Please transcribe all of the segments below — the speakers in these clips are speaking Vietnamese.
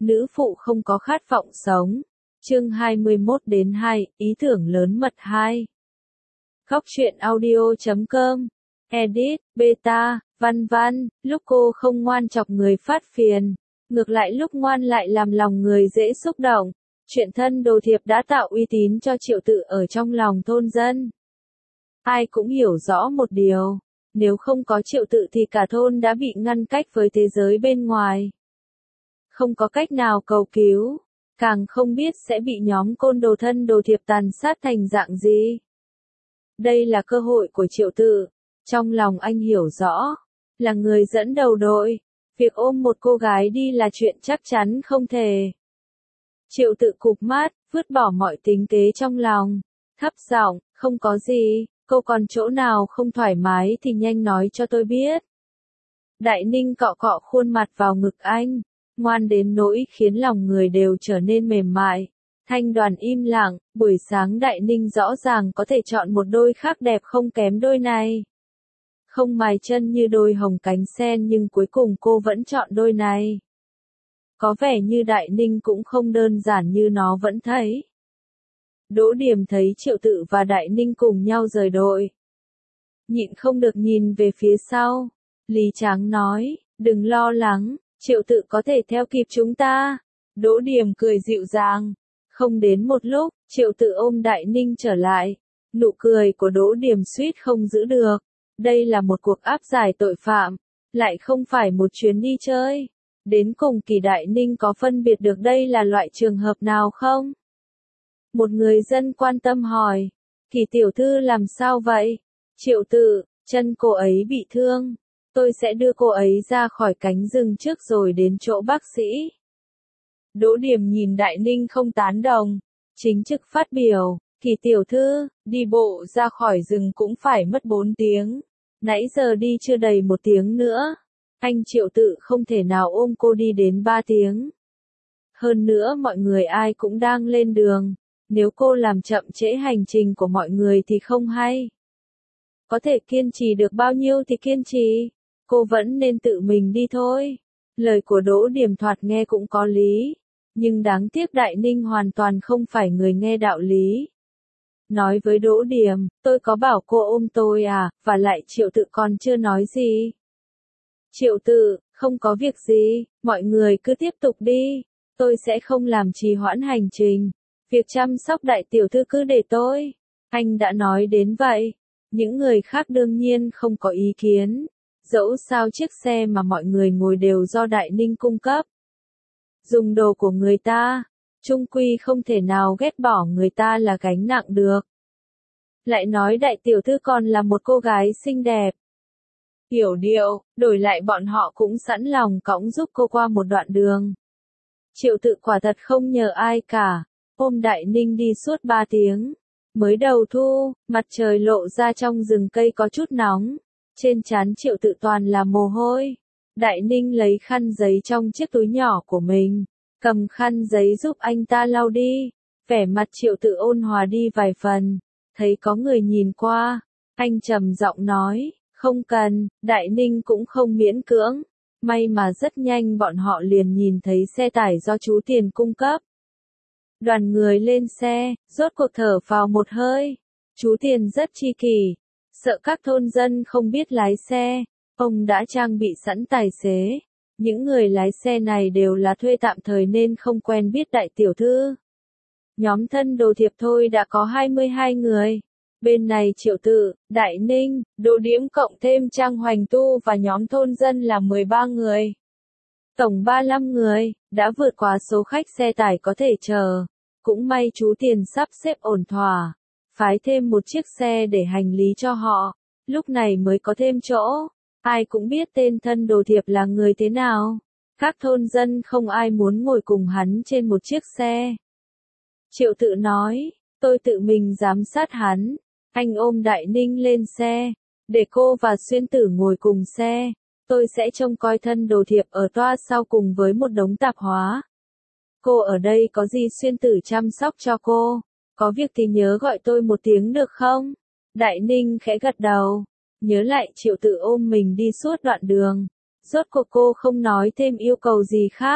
Nữ phụ không có khát vọng sống. Chương 21-2, ý tưởng lớn mật 2. Góc truyện audio.com. Edit, beta, văn văn, lúc cô không ngoan chọc người phát phiền. Ngược lại lúc ngoan lại làm lòng người dễ xúc động. Chuyện thân đồ thiệp đã tạo uy tín cho Triệu Tự ở trong lòng thôn dân. Ai cũng hiểu rõ một điều. Nếu không có Triệu Tự thì cả thôn đã bị ngăn cách với thế giới bên ngoài. Không có cách nào cầu cứu. Càng không biết sẽ bị nhóm côn đồ thân đồ thiệp tàn sát thành dạng gì. Đây là cơ hội của Triệu Tự. Trong lòng anh hiểu rõ. Là người dẫn đầu đội. Việc ôm một cô gái đi là chuyện chắc chắn không thể. Triệu Tự cụp mắt, vứt bỏ mọi tính kế trong lòng. Thấp giọng, không có gì, cô còn chỗ nào không thoải mái thì nhanh nói cho tôi biết. Đại Ninh cọ cọ khuôn mặt vào ngực anh. Ngoan đến nỗi khiến lòng người đều trở nên mềm mại. Thanh Đoàn im lặng, buổi sáng Đại Ninh rõ ràng có thể chọn một đôi khác đẹp không kém đôi này. Không mài chân như đôi hồng cánh sen nhưng cuối cùng cô vẫn chọn đôi này. Có vẻ như Đại Ninh cũng không đơn giản như nó vẫn thấy. Đỗ Điểm thấy Triệu Tự và Đại Ninh cùng nhau rời đội. Nhịn không được nhìn về phía sau. Lý Tráng nói, đừng lo lắng. Triệu Tự có thể theo kịp chúng ta. Đỗ Điểm cười dịu dàng. Không đến một lúc, Triệu Tự ôm Đại Ninh trở lại. Nụ cười của Đỗ Điểm suýt không giữ được. Đây là một cuộc áp giải tội phạm. Lại không phải một chuyến đi chơi. Đến cùng Kỳ Đại Ninh có phân biệt được đây là loại trường hợp nào không? Một người dân quan tâm hỏi. Kỳ tiểu thư làm sao vậy? Triệu Tự, chân cô ấy bị thương. Tôi sẽ đưa cô ấy ra khỏi cánh rừng trước rồi đến chỗ bác sĩ. Đỗ Điểm nhìn Đại Ninh không tán đồng. Chính trực phát biểu, Kỳ tiểu thư, đi bộ ra khỏi rừng cũng phải mất 4 tiếng. Nãy giờ đi chưa đầy 1 tiếng nữa. Anh Triệu Tự không thể nào ôm cô đi đến 3 tiếng. Hơn nữa mọi người ai cũng đang lên đường. Nếu cô làm chậm trễ hành trình của mọi người thì không hay. Có thể kiên trì được bao nhiêu thì kiên trì. Cô vẫn nên tự mình đi thôi. Lời của Đỗ Điểm thoạt nghe cũng có lý. Nhưng đáng tiếc Đại Ninh hoàn toàn không phải người nghe đạo lý. Nói với Đỗ Điểm, tôi có bảo cô ôm tôi à, và lại Triệu Tự còn chưa nói gì. Triệu Tự, không có việc gì, mọi người cứ tiếp tục đi. Tôi sẽ không làm trì hoãn hành trình. Việc chăm sóc đại tiểu thư cứ để tôi. Anh đã nói đến vậy. Những người khác đương nhiên không có ý kiến. Dẫu sao chiếc xe mà mọi người ngồi đều do Đại Ninh cung cấp. Dùng đồ của người ta, chung quy không thể nào ghét bỏ người ta là gánh nặng được. Lại nói đại tiểu thư còn là một cô gái xinh đẹp. Hiểu điệu, đổi lại bọn họ cũng sẵn lòng cõng giúp cô qua một đoạn đường. Triệu Tự quả thật không nhờ ai cả, ôm Đại Ninh đi suốt 3 tiếng. Mới đầu thu, mặt trời lộ ra trong rừng cây có chút nóng. Trên trán Triệu Tự toàn là mồ hôi. Đại Ninh lấy khăn giấy trong chiếc túi nhỏ của mình. Cầm khăn giấy giúp anh ta lau đi. Vẻ mặt Triệu Tự ôn hòa đi vài phần. Thấy có người nhìn qua. Anh trầm giọng nói. Không cần, Đại Ninh cũng không miễn cưỡng. May mà rất nhanh bọn họ liền nhìn thấy xe tải do chú Tiền cung cấp. Đoàn người lên xe, rốt cuộc thở vào một hơi. Chú Tiền rất chi kỷ. Sợ các thôn dân không biết lái xe, ông đã trang bị sẵn tài xế. Những người lái xe này đều là thuê tạm thời nên không quen biết đại tiểu thư. Nhóm thân đồ thiệp thôi đã có 22 người. Bên này Triệu Tự, Đại Ninh, Đỗ Điểm cộng thêm Trang Hoành Tu và nhóm thôn dân là 13 người. Tổng 35 người, đã vượt quá số khách xe tải có thể chờ. Cũng may chú Tiền sắp xếp ổn thỏa. Phái thêm một chiếc xe để hành lý cho họ, lúc này mới có thêm chỗ. Ai cũng biết tên thân đồ thiệp là người thế nào. Các thôn dân không ai muốn ngồi cùng hắn trên một chiếc xe. Triệu Tự nói, tôi tự mình giám sát hắn. Anh ôm Đại Ninh lên xe, để cô và Xuyên Tử ngồi cùng xe. Tôi sẽ trông coi thân đồ thiệp ở toa sau cùng với một đống tạp hóa. Cô ở đây có gì Xuyên Tử chăm sóc cho cô. Có việc thì nhớ gọi tôi một tiếng được không? Đại Ninh khẽ gật đầu. Nhớ lại Triệu Tự ôm mình đi suốt đoạn đường. Rốt cuộc cô không nói thêm yêu cầu gì khác.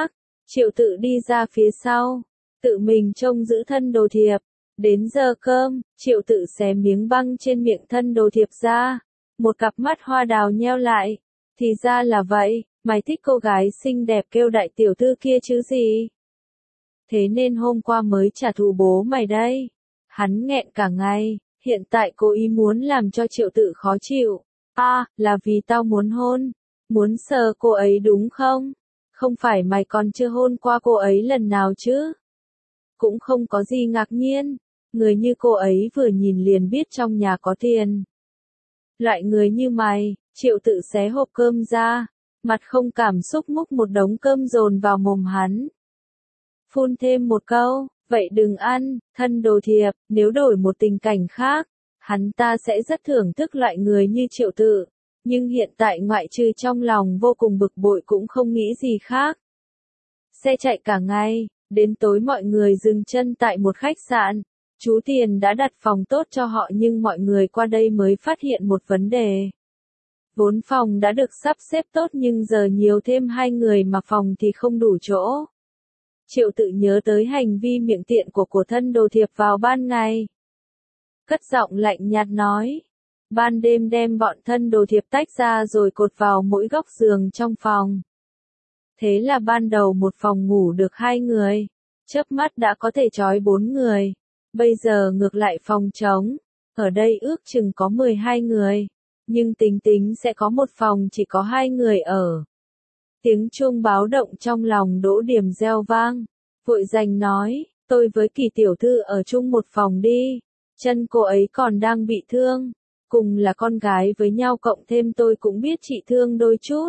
Triệu Tự đi ra phía sau, tự mình trông giữ thân đồ thiệp. Đến giờ cơm, Triệu Tự xé miếng băng trên miệng thân đồ thiệp ra. Một cặp mắt hoa đào nheo lại. Thì ra là vậy, mày thích cô gái xinh đẹp kêu đại tiểu thư kia chứ gì? Thế nên hôm qua mới trả thù bố mày đây. Hắn nghẹn cả ngày, hiện tại cố ý muốn làm cho Triệu Tự khó chịu. Là vì tao muốn hôn. Muốn sờ cô ấy đúng không? Không phải mày còn chưa hôn qua cô ấy lần nào chứ? Cũng không có gì ngạc nhiên. Người như cô ấy vừa nhìn liền biết trong nhà có tiền. Loại người như mày, Triệu Tự xé hộp cơm ra, mặt không cảm xúc múc một đống cơm dồn vào mồm hắn. Phun thêm một câu, vậy đừng ăn, thân đồ thiệp, nếu đổi một tình cảnh khác, hắn ta sẽ rất thưởng thức loại người như Triệu Tự. Nhưng hiện tại ngoại trừ trong lòng vô cùng bực bội cũng không nghĩ gì khác. Xe chạy cả ngày, đến tối mọi người dừng chân tại một khách sạn. Chú Tiền đã đặt phòng tốt cho họ nhưng mọi người qua đây mới phát hiện một vấn đề. Vốn phòng đã được sắp xếp tốt nhưng giờ nhiều thêm 2 người mà phòng thì không đủ chỗ. Triệu Tự nhớ tới hành vi miệng tiện của thân đồ thiệp vào ban ngày. Cất giọng lạnh nhạt nói. Ban đêm đem bọn thân đồ thiệp tách ra rồi cột vào mỗi góc giường trong phòng. Thế là ban đầu một phòng ngủ được 2 người. Chớp mắt đã có thể trói 4 người. Bây giờ ngược lại phòng trống. Ở đây ước chừng có 12 người. Nhưng tính tính sẽ có một phòng chỉ có 2 người ở. Tiếng chuông báo động trong lòng Đỗ Điểm reo vang. Vội giành nói, tôi với Kỳ tiểu thư ở chung một phòng đi. Chân cô ấy còn đang bị thương. Cùng là con gái với nhau cộng thêm tôi cũng biết chị thương đôi chút.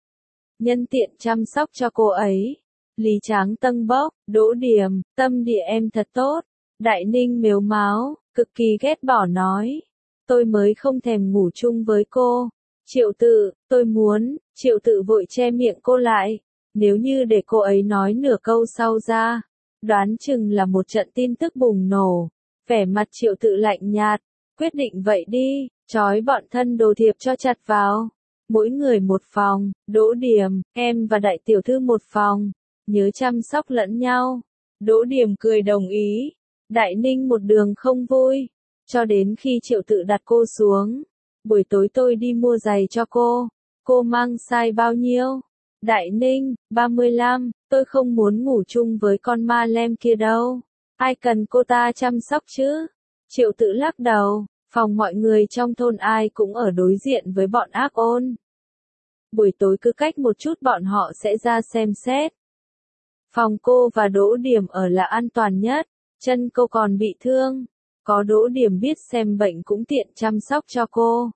Nhân tiện chăm sóc cho cô ấy. Lý Tráng tâng bốc, Đỗ Điểm, tâm địa em thật tốt. Đại Ninh mếu máo, cực kỳ ghét bỏ nói. Tôi mới không thèm ngủ chung với cô. Triệu Tự, tôi muốn, Triệu Tự vội che miệng cô lại. Nếu như để cô ấy nói nửa câu sau ra, đoán chừng là một trận tin tức bùng nổ. Vẻ mặt Triệu Tự lạnh nhạt, quyết định vậy đi, trói bọn thân đồ thiệp cho chặt vào. Mỗi người một phòng, Đỗ Điểm, em và đại tiểu thư một phòng, nhớ chăm sóc lẫn nhau. Đỗ Điểm cười đồng ý. Đại Ninh một đường không vui, cho đến khi Triệu Tự đặt cô xuống. Buổi tối tôi đi mua giày cho cô mang size bao nhiêu? Đại Ninh, 35, tôi không muốn ngủ chung với con ma lem kia đâu. Ai cần cô ta chăm sóc chứ? Triệu Tự lắc đầu, phòng mọi người trong thôn ai cũng ở đối diện với bọn ác ôn. Buổi tối cứ cách một chút bọn họ sẽ ra xem xét. Phòng cô và Đỗ Điểm ở là an toàn nhất, chân cô còn bị thương. Có Đỗ Điểm biết xem bệnh cũng tiện chăm sóc cho cô.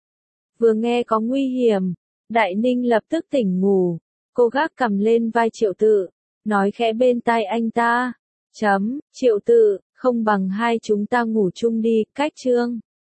Vừa nghe có nguy hiểm, Đại Ninh lập tức tỉnh ngủ. Cô gác cằm lên vai Triệu Tự, nói khẽ bên tai anh ta. Triệu Tự, không bằng hai chúng ta ngủ chung đi, cách trương.